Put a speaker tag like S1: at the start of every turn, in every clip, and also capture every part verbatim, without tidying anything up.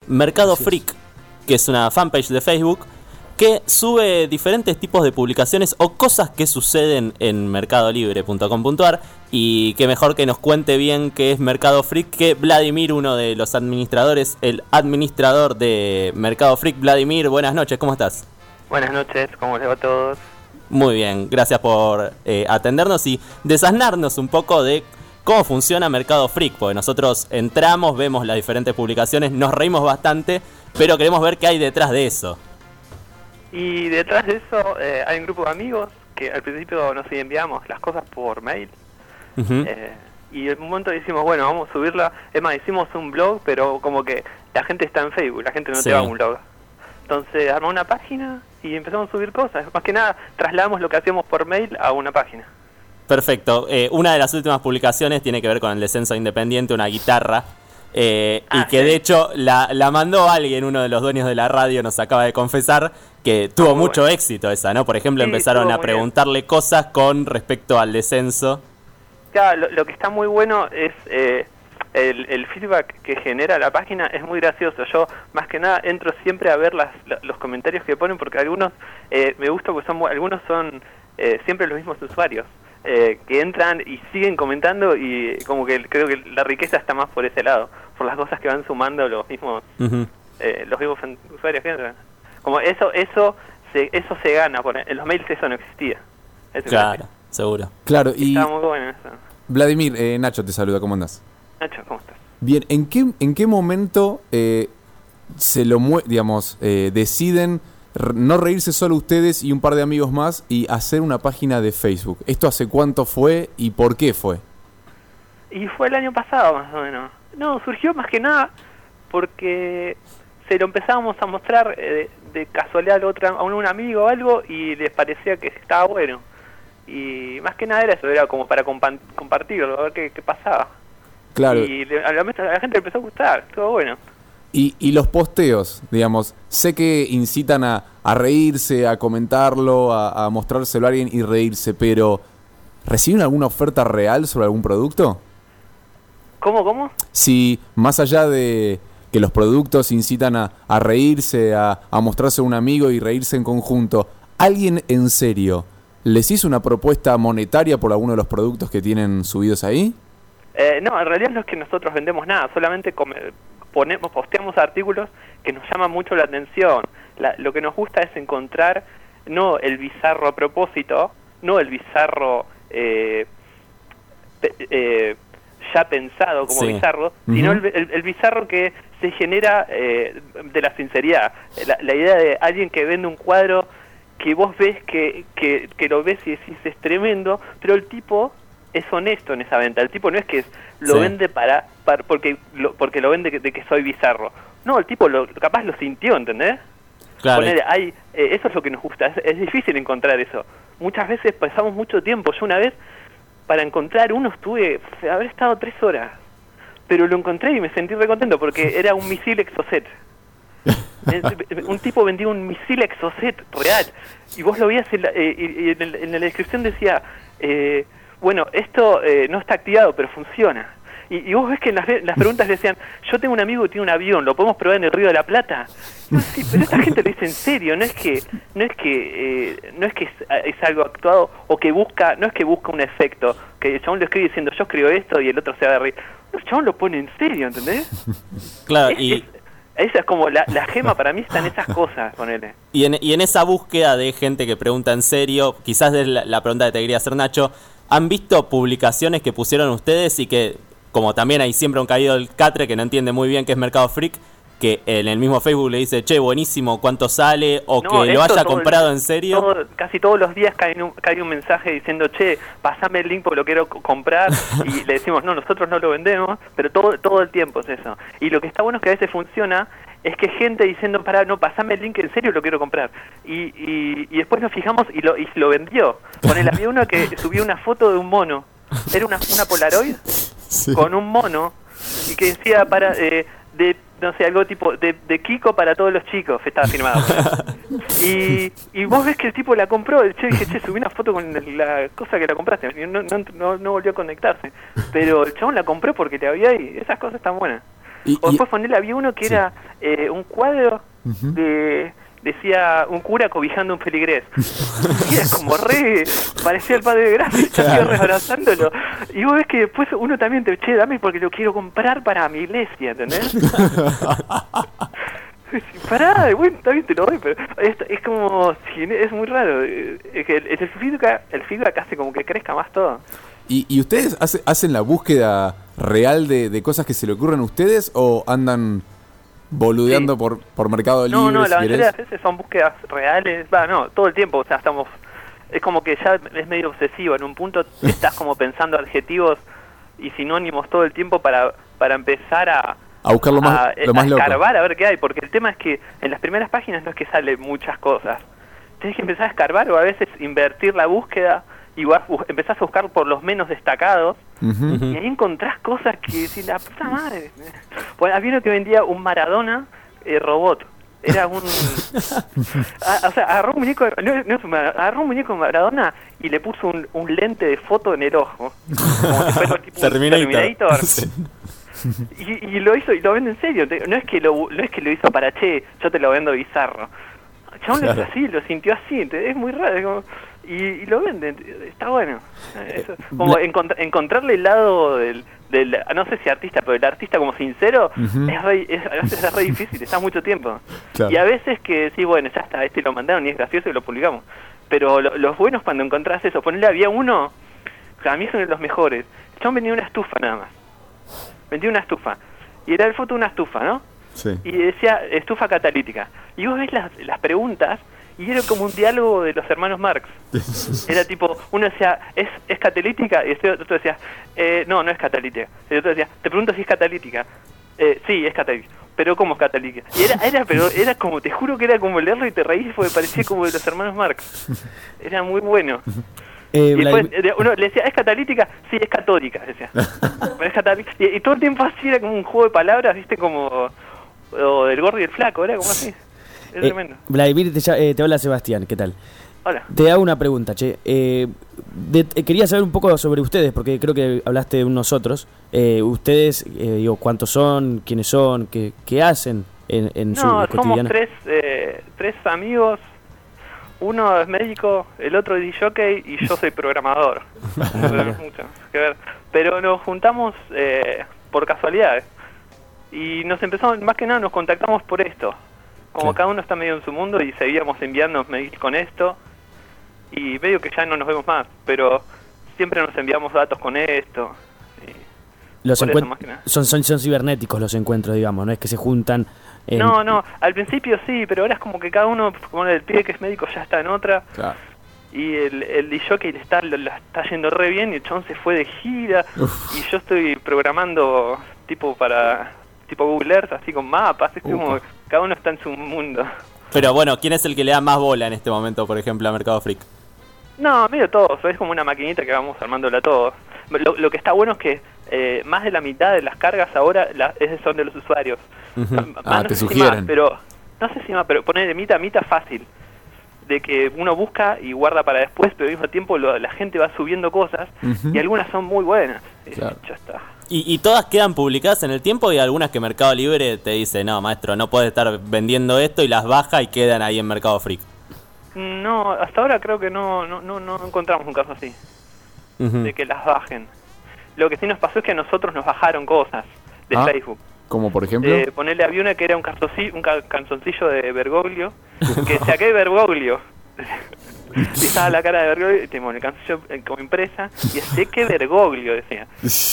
S1: Mercado Freak, que es una fanpage de Facebook que sube diferentes tipos de publicaciones o cosas que suceden en mercado libre punto com punto a r, y que mejor que nos cuente bien qué es Mercado Freak que Vladimir, uno de los administradores, el administrador de Mercado Freak. Vladimir, buenas noches, ¿cómo estás?
S2: Buenas noches, ¿cómo les va a todos?
S1: Muy bien, gracias por eh, atendernos y desasnarnos un poco de cómo funciona Mercado Freak, porque nosotros entramos, vemos las diferentes publicaciones, nos reímos bastante, pero queremos ver qué hay detrás de eso.
S2: Y detrás de eso eh, hay un grupo de amigos que al principio nos enviamos las cosas por mail. Uh-huh. eh, y en un momento decimos, bueno, vamos a subirla. Es más, hicimos un blog, pero como que la gente está en Facebook, la gente no sí. te va a un blog. Entonces armamos una página y empezamos a subir cosas. Más que nada, trasladamos lo que hacíamos por mail a una página.
S1: Perfecto. Eh, una de las últimas publicaciones tiene que ver con el descenso independiente, una guitarra. Eh, ah, y que sí. de hecho la, la mandó alguien, uno de los dueños de la radio nos acaba de confesar que tuvo oh, mucho bueno. éxito esa, ¿no? Por ejemplo, sí, empezaron a preguntarle bien. cosas con respecto al descenso.
S2: Claro, lo, lo que está muy bueno es eh, el, el feedback que genera la página, es muy gracioso. Yo más que nada entro siempre a ver las, los comentarios que ponen, porque algunos eh, me gusta porque son algunos son eh, siempre los mismos usuarios. Eh, que entran y siguen comentando, y como que creo que la riqueza está más por ese lado, por las cosas que van sumando los mismos uh-huh. eh, los mismos usuarios que entran. Como eso eso se, eso se gana, por, en los mails eso no existía. Eso
S1: claro, seguro.
S3: Claro, y
S2: está muy bueno eso.
S3: Vladimir, eh, Nacho te saluda, ¿cómo andás?
S2: Nacho, ¿cómo estás?
S3: Bien, ¿en qué en qué momento eh, se lo mue- digamos eh, deciden no reírse solo ustedes y un par de amigos más y hacer una página de Facebook? ¿Esto hace cuánto fue y por qué fue?
S2: Y fue el año pasado más o menos. No, surgió más que nada porque se lo empezábamos a mostrar eh, de, de casualidad a, otra, a un amigo o algo, y les parecía que estaba bueno. Y más que nada era eso, era como para compa- compartirlo, a ver qué, qué pasaba.
S3: Claro.
S2: Y le, a, la, a la gente le empezó a gustar, estuvo bueno.
S3: Y, y los posteos, digamos, sé que incitan a, a reírse, a comentarlo, a, a mostrárselo a alguien y reírse, pero ¿reciben alguna oferta real sobre algún producto?
S2: ¿Cómo, cómo?
S3: Si más allá de que los productos incitan a, a reírse, a, a mostrarse a un amigo y reírse en conjunto, ¿alguien en serio les hizo una propuesta monetaria por alguno de los productos que tienen subidos ahí?
S2: Eh, no, en realidad no es que nosotros vendemos nada, solamente come, ponemos, posteamos artículos que nos llaman mucho la atención. La, lo que nos gusta es encontrar no el bizarro a propósito, no el bizarro eh, pe, eh, ya pensado como sí. bizarro, uh-huh. sino el, el, el bizarro que se genera eh, de la sinceridad. La, la idea de alguien que vende un cuadro que vos ves que, que, que lo ves y decís es tremendo, pero el tipo es honesto en esa venta. El tipo no es que lo sí. vende para, para porque lo, porque lo vende de que soy bizarro. No, el tipo lo, capaz lo sintió, ¿entendés?
S1: Claro.
S2: Ponele, hay, eh, eso es lo que nos gusta. Es, es difícil encontrar eso. Muchas veces pasamos mucho tiempo. Yo una vez, para encontrar uno, estuve, haber estado tres horas. Pero lo encontré y me sentí re contento porque era un misil Exocet. Un tipo vendía un misil Exocet real. Y vos lo veías en la, eh, y, y en, el, en la descripción decía... Eh, bueno, esto eh, no está activado, pero funciona. Y, y vos ves que en las, las preguntas decían, yo tengo un amigo que tiene un avión, ¿lo podemos probar en el Río de la Plata? No, sí, pero esta gente lo dice en serio, no es que no es que eh, no es que es, es algo actuado o que busca, no es que busca un efecto, que el chabón lo escribe diciendo, yo escribo esto y el otro se va a reír. No, el chabón lo pone en serio, ¿entendés?
S1: Claro,
S2: es,
S1: y...
S2: Es, esa es como la, la gema para mí, están esas cosas, ponele.
S1: Y en, y en esa búsqueda de gente que pregunta en serio, quizás es la, la pregunta que te quería hacer, Nacho, ¿han visto publicaciones que pusieron ustedes y que, como también hay siempre un caído del catre que no entiende muy bien qué es Mercado Freak, que en el mismo Facebook le dice, che, buenísimo, ¿cuánto sale? O no, que lo haya comprado el, en serio.
S2: Todo, casi todos los días cae un, cae un mensaje diciendo, che, pasame el link porque lo quiero comprar. Y le decimos, no, nosotros no lo vendemos, pero todo todo el tiempo es eso. Y lo que está bueno es que a veces funciona, es que gente diciendo, pará, no, pasame el link, en serio lo quiero comprar. Y, y, y después nos fijamos y lo, y lo vendió. Ponele, había uno que subió una foto de un mono. Era una, una Polaroid sí. con un mono y que decía, para... Eh, de no sé, algo tipo de, de Kiko para todos los chicos, estaba firmado. y, y vos ves que el tipo la compró, el che, dije, che, subí una foto con la cosa que la compraste, no, no, no, no volvió a conectarse, pero el chabón la compró porque le había y esas cosas están buenas.
S3: Y, Y,
S2: O
S3: y-
S2: después ponerle, había uno que
S3: Sí.
S2: era eh, un cuadro
S3: Ujú.
S2: de... Decía un cura cobijando un feligrés. Y era como re... Parecía el padre de Gracia, yo
S3: Claro.
S2: iba abrazándolo. Y vos ves que después uno también te... Che, dame porque lo quiero comprar para mi iglesia, ¿entendés? Pará, bueno, está bien, te lo doy, pero es, es como... sí, es muy raro. eh, Es que el, el, feedback, el feedback hace como que crezca más todo.
S3: ¿Y, y ustedes hace- hacen la búsqueda real de, de cosas que se le ocurren a ustedes o andan boludeando
S2: Sí.
S3: por, por Mercado Libre?
S2: No, no,
S3: si
S2: la mayoría de
S3: querés?
S2: las veces son búsquedas reales. Va, no, todo el tiempo, o sea, estamos... Es como que ya es medio obsesivo. En un punto estás como pensando adjetivos y sinónimos todo el tiempo para, para empezar a...
S3: A buscar lo más,
S2: a,
S3: lo más
S2: a
S3: loco.
S2: escarbar a ver qué hay, porque el tema es que en las primeras páginas no es que salen muchas cosas. Tienes que empezar a escarbar o a veces invertir la búsqueda y vas, bu- empezás a buscar por los menos destacados
S3: Ujú.
S1: Ujú.
S2: y ahí encontrás cosas que decís, la puta madre. Bueno, había uno que vendía un Maradona eh, robot. Era un... Ah, o sea, agarró un muñeco, no, no es un Maradona, agarró un muñeco de Maradona y le puso un, un lente de foto en el ojo. Como si fuera tipo un
S1: Terminator.
S2: Terminator.
S3: Sí.
S2: Y, y lo hizo y lo vende en serio. Te- No es que lo no es que lo hizo para che, yo te lo vendo bizarro. El chabón lo
S3: Claro.
S2: hizo así, lo sintió así. te- Es muy raro. es como- y, y lo venden. Está bueno. Eso, como
S4: Bla-
S2: encont- encontrarle el lado del, del. No sé si artista, pero el artista como sincero
S3: Ujú.
S2: es, re, es, a veces es re difícil. Está mucho tiempo.
S3: Claro.
S2: Y a veces que sí, bueno, ya está. Este lo mandaron y es gracioso y lo publicamos. Pero lo- los buenos cuando encontrás eso. Ponerle, había uno. Que a mí son de los mejores. El chabón vendía una estufa nada más. Vendía una estufa. Y era el foto de una estufa, ¿no?
S3: Sí.
S2: Y decía estufa catalítica. Y vos ves las, las preguntas y era como un diálogo de los hermanos Marx. Era tipo, uno decía, ¿es, es catalítica? Y este otro decía, eh, no, no es catalítica. Y el otro decía, te pregunto si es catalítica. Eh, sí, es catalítica. Pero ¿cómo es catalítica? Y era, era, pero era como, te juro que era como leerlo y te reís porque parecía como de los hermanos Marx. Era muy bueno.
S4: Eh,
S2: Y después
S4: Vladim-
S2: eh, uno le decía, ¿es catalítica? Sí, es católica, decía. Pero es católica. Y, y todo el tiempo así era como un juego de palabras, ¿viste? Como... O del gordo y el flaco, era como así. Es
S4: eh,
S2: tremendo.
S4: Vladimir, te, ya- eh, te habla Sebastián, ¿qué tal?
S2: Hola.
S4: Te hago una pregunta, che. Eh, de- eh, quería saber un poco sobre ustedes, porque creo que hablaste de nosotros. Eh, ustedes, eh, digo, ¿cuántos son? ¿Quiénes son? ¿Qué, qué hacen en, en su
S2: No, somos
S4: cotidiano?
S2: tres, eh, tres amigos. Uno es médico, el otro es jockey y yo soy programador. No tenemos mucho que ver. Pero nos juntamos eh, por casualidades. Y nos empezamos, más que nada nos contactamos por esto. Como
S4: Claro.
S2: cada uno está medio en su mundo y seguíamos enviando mails con esto. Y medio que ya no nos vemos más, pero siempre nos enviamos datos con esto. Y
S4: Los
S2: por eso,
S4: encuent-
S2: más que nada.
S4: son, son, son cibernéticos los encuentros, digamos, no es que se juntan. en-
S2: No, no, al principio sí, pero ahora es como que cada uno, como el pibe que es médico ya está en otra.
S3: Claro.
S2: Y el, el D J le está, lo- la está yendo re bien y el chabón se fue de gira. Y yo estoy programando tipo para tipo Google Earth, así con mapas. Es como
S3: Upa.
S2: cada uno está en su mundo.
S1: Pero bueno, ¿quién es el que le da más bola en este momento, por ejemplo, a Mercado Freak?
S2: No, medio todos, es como una maquinita que vamos armándola todos. Lo, lo que está bueno es que eh, más de la mitad de las cargas ahora la- es- son de los usuarios.
S1: Ujú.
S2: Más-
S3: Ah,
S2: no
S3: te
S2: sé si
S3: sugieren.
S2: más, pero no sé si más, pero poner de mitad a mitad fácil. De que uno busca y guarda para después, pero al mismo tiempo lo- la gente va subiendo cosas
S3: Ujú.
S2: y algunas son muy buenas. Y
S3: Claro.
S2: ya está.
S1: Y, y todas quedan publicadas en el tiempo y algunas que Mercado Libre te dice, no, maestro, no puedes estar vendiendo esto y las baja y quedan ahí en Mercado Freak.
S2: No, hasta ahora creo que no, no, no, no encontramos un caso así,
S1: Ujú.
S2: de que las bajen. Lo que sí nos pasó es que a nosotros nos bajaron cosas de
S3: Ah.
S2: Facebook.
S3: Como por ejemplo.
S2: Eh, ponerle había una que era un, calzoncillo, un ca- canzoncillo de Bergoglio, que decía, ¿qué Bergoglio? Y estaba la cara de Bergoglio, y tenemos el canzoncillo eh, como impresa, y decía, ¿qué Bergoglio? Decía.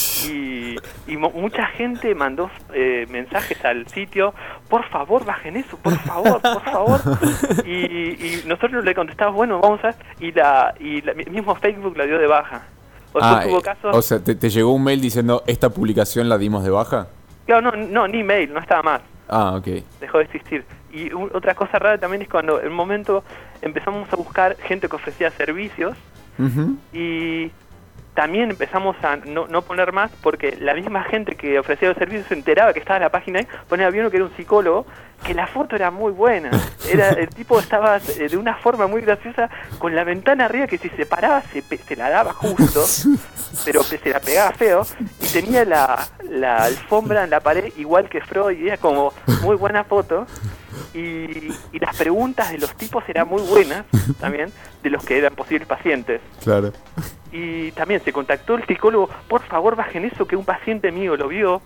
S2: Y, y mo- mucha gente mandó eh, mensajes al sitio, por favor bajen eso, por favor, por favor. Y, y nosotros le contestamos, bueno, vamos a ver, y la y la, mismo Facebook la dio de baja. O
S3: Ah,
S2: después hubo
S3: eh,
S2: casos,
S3: o sea, te, te llegó un mail diciendo esta publicación la dimos de baja.
S2: claro, no, no, ni mail, no estaba más.
S3: Ah, ok.
S2: Dejó de existir. Y u- otra cosa rara también es cuando en un momento empezamos a buscar gente que ofrecía servicios
S3: Ujú.
S2: y también empezamos a no, no poner más porque la misma gente que ofrecía los servicios se enteraba que estaba en la página ahí, ponía, había uno que era un psicólogo, que la foto era muy buena, era el tipo estaba eh, de una forma muy graciosa, con la ventana arriba que si se paraba se, pe- se la daba justo, pero que se la pegaba feo, y tenía la, la alfombra en la pared igual que Freud, y era como muy buena foto. Y, y las preguntas de los tipos eran muy buenas también, de los que eran posibles pacientes.
S3: Claro.
S2: Y también se contactó el psicólogo, por favor bajen eso que un paciente mío lo vio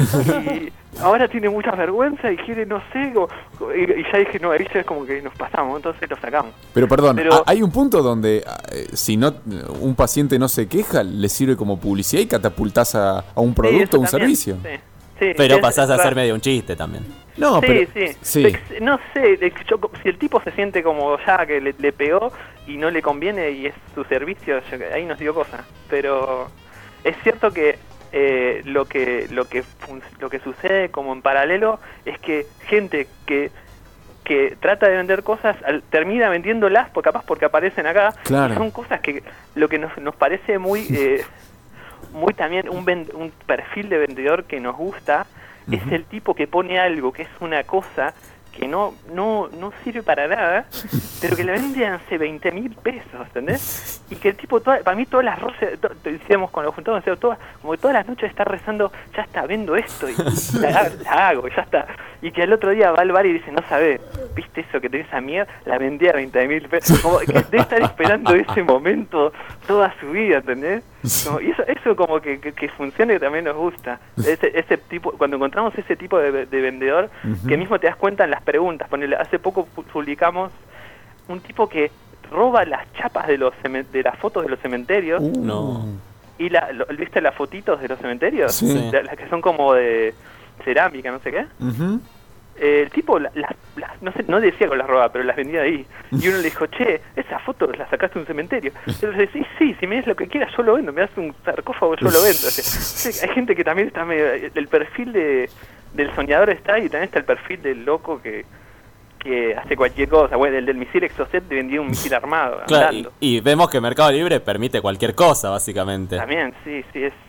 S2: y ahora tiene mucha vergüenza y quiere, no sé, o- y, y ya dije, no, ahí ya es como que nos pasamos, entonces lo sacamos.
S3: Pero perdón,
S2: Pero-
S3: ¿ha- ¿hay un punto donde eh, si no un paciente no se queja, le sirve como publicidad y catapultás a, a un
S2: Sí,
S3: producto, a
S2: eso
S3: un
S2: también,
S3: servicio?
S2: sí, sí,
S1: Pero
S2: es-
S1: pasás a
S2: es
S1: hacer
S2: raro.
S1: medio un chiste también.
S3: No,
S2: Sí,
S3: pero
S2: sí,
S3: sí.
S2: Ex- No sé, de- yo- si el tipo se siente como ya que le, le pegó y no le conviene y es su servicio, yo- ahí nos dio cosa. Pero es cierto que eh, lo que lo que fun- lo que sucede como en paralelo es que gente que que trata de vender cosas al- termina vendiéndolas por, capaz porque aparecen acá.
S3: Claro.
S2: Y son cosas que lo que nos, nos parece muy eh, muy también un, ven- un perfil de vendedor que nos gusta es el tipo que pone algo que es una cosa que no no no sirve para nada, pero que la vende hace veinte mil pesos, ¿entendés? Y que el tipo, toda, para mí todas las rosas, to- te decíamos cuando nos juntamos, decíamos, todas, como que todas las noches está rezando, ya está, vendo esto y la, la hago, ya está. Y que al otro día va al bar y dice, no sabés, ¿viste eso que tenés esa mierda? La vendí a veinte mil pesos. Como que debe estar esperando ese momento toda su vida, ¿entendés? Como- y eso, eso como que, que, que funcione también nos gusta. Ese, ese tipo, cuando encontramos ese tipo de, de vendedor, que mismo te das cuenta en las preguntas. Ponele, hace poco pu- publicamos un tipo que roba las chapas de los cemen- de las fotos de los cementerios
S3: Uh,
S1: No.
S2: y la, lo- ¿viste las fotitos de los cementerios?
S3: Sí.
S2: La- las que son como de cerámica, no sé qué.
S3: Ujú.
S2: Eh, el tipo, la- las las- no sé, no decía que las robaba, pero las vendía ahí. Y uno le dijo, che, esa foto la sacaste de un cementerio. Entonces, sí, sí, si me das lo que quieras, yo lo vendo. Me das un sarcófago, yo lo vendo. O sea, sí, hay gente que también está medio... El perfil de, del soñador está ahí, y también está el perfil del loco que, que hace cualquier cosa. Bueno, el del misil Exocet te vendía un misil armado,
S1: Claro, y,
S2: andando.
S1: y vemos que Mercado Libre permite cualquier cosa, básicamente.
S2: También, sí, sí, es,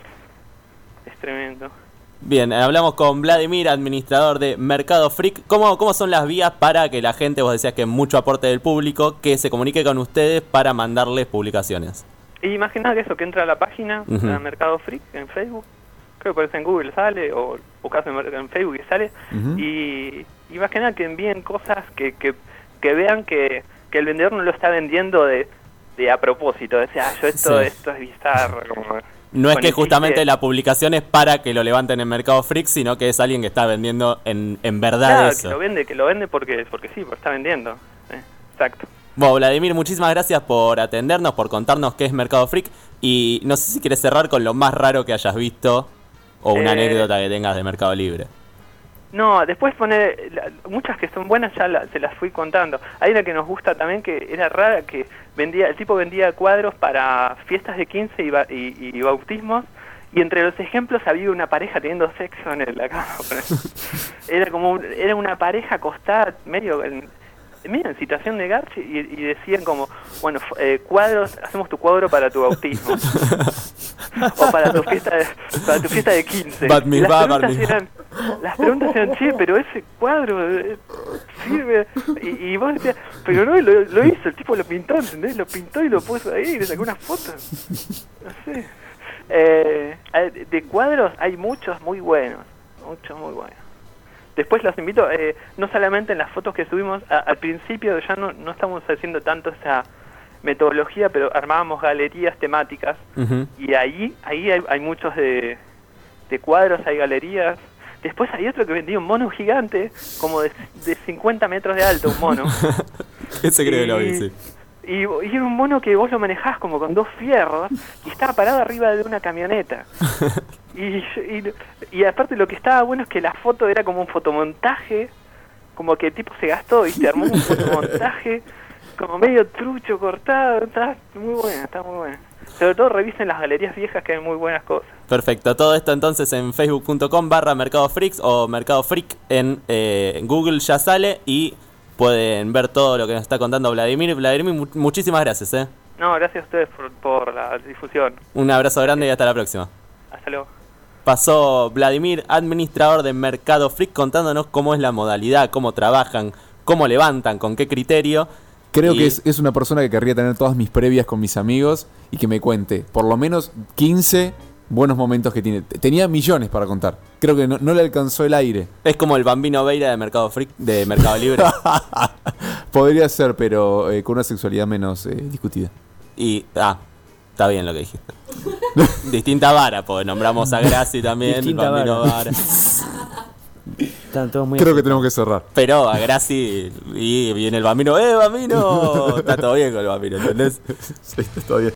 S2: es tremendo.
S1: Bien, hablamos con Vladimir, administrador de Mercado Freak. ¿Cómo, ¿Cómo son las vías para que la gente, vos decías que mucho aporte del público, que se comunique con ustedes para mandarles publicaciones?
S2: Y más que nada que eso, que entra a la página
S1: Ujú.
S2: de Mercado Freak en Facebook, creo que aparece en Google, sale, o buscas en, Mer- en Facebook y sale,
S3: Ujú.
S2: y, y más que nada que envíen cosas que, que, que vean que, que el vendedor no lo está vendiendo de, de a propósito, o sea, yo esto,
S1: Sí.
S2: esto es bizarro, como...
S1: No es
S2: con
S1: que
S2: el
S1: justamente
S2: chiste.
S1: la publicación es para que lo levanten en Mercado Freak, sino que es alguien que está vendiendo en, en verdad
S2: Claro,
S1: eso.
S2: que lo vende, que lo vende porque, porque sí, porque está vendiendo, sí, exacto.
S1: Bueno, Vladimir, muchísimas gracias por atendernos, por contarnos qué es Mercado Freak. Y no sé si quieres cerrar con lo más raro que hayas visto o una
S2: Eh,
S1: anécdota que tengas de Mercado Libre.
S2: No, después pone la- muchas que son buenas ya la- se las fui contando. Hay una que nos gusta también que era rara, que vendía el tipo vendía cuadros para fiestas de quince y, ba- y, y bautismos, y entre los ejemplos había una pareja teniendo sexo en la cama. Era como un- era una pareja acostada medio en, medio en situación de garche y, y decían como, bueno, f- eh, cuadros, hacemos tu cuadro para tu bautismo. O para tu fiesta de, para tu fiesta de quince.
S1: Bat
S2: Y
S1: mitzvah,
S2: las
S1: bar
S2: preguntas
S1: mitzvah.
S2: eran, las preguntas eran, che, pero ese cuadro eh, sirve. Y, y vos decías, pero no, lo, lo hizo, el tipo lo pintó, ¿entendés? Lo pintó y lo puso ahí, le sacó unas fotos. No sé. Eh, eh, de cuadros hay muchos muy buenos, muchos muy buenos. Después los invito, eh, no solamente en las fotos que subimos, a- al principio ya no, no estamos haciendo tanto esa metodología, pero armábamos galerías temáticas.
S1: Ujú.
S2: Y ahí ahí hay, hay muchos de, de cuadros, hay galerías. Después hay otro que vendía un mono gigante, como de, de cincuenta metros de alto, un mono.
S1: Ese creo que lo vi,
S2: Y-
S1: sí.
S2: Y, y era un mono que vos lo manejás como con dos fierros y estaba parado arriba de una camioneta. Y, y, y aparte lo que estaba bueno es que la foto era como un fotomontaje, como que el tipo se gastó y se armó un fotomontaje como medio trucho, cortado. Está muy buena, está muy buena. Sobre todo revisen las galerías viejas que hay muy buenas cosas.
S1: Perfecto, todo esto entonces en facebook.com barra Mercado Freaks o Mercado Freak en, eh, en Google ya sale y pueden ver todo lo que nos está contando Vladimir. Vladimir, mu- muchísimas gracias, ¿eh?
S2: No, gracias a ustedes por, por la difusión.
S1: Un abrazo grande y hasta la próxima.
S2: Hasta luego.
S1: Pasó Vladimir, administrador de Mercado Freak, contándonos cómo es la modalidad, cómo trabajan, cómo levantan, con qué criterio.
S3: Creo
S1: Y-
S3: que es, es una persona que querría tener todas mis previas con mis amigos y que me cuente por lo menos quince buenos momentos que tiene. Tenía millones para contar. Creo que no, no le alcanzó el aire.
S1: Es como el Bambino Veira de Mercado Freak, de Mercado Libre.
S3: Podría ser, pero eh, con una sexualidad menos eh, discutida.
S1: Y, ah, está bien lo que dijiste. Distinta vara, porque nombramos a Graci también,
S4: Distinta
S1: Bambino
S4: vara.
S1: Vara.
S4: Están todos muy
S3: Creo que tenemos que cerrar.
S1: Pero a Graci y viene el Bambino, ¡eh, Bambino! Está todo bien con el Bambino, ¿entendés?
S3: Sí, está bien.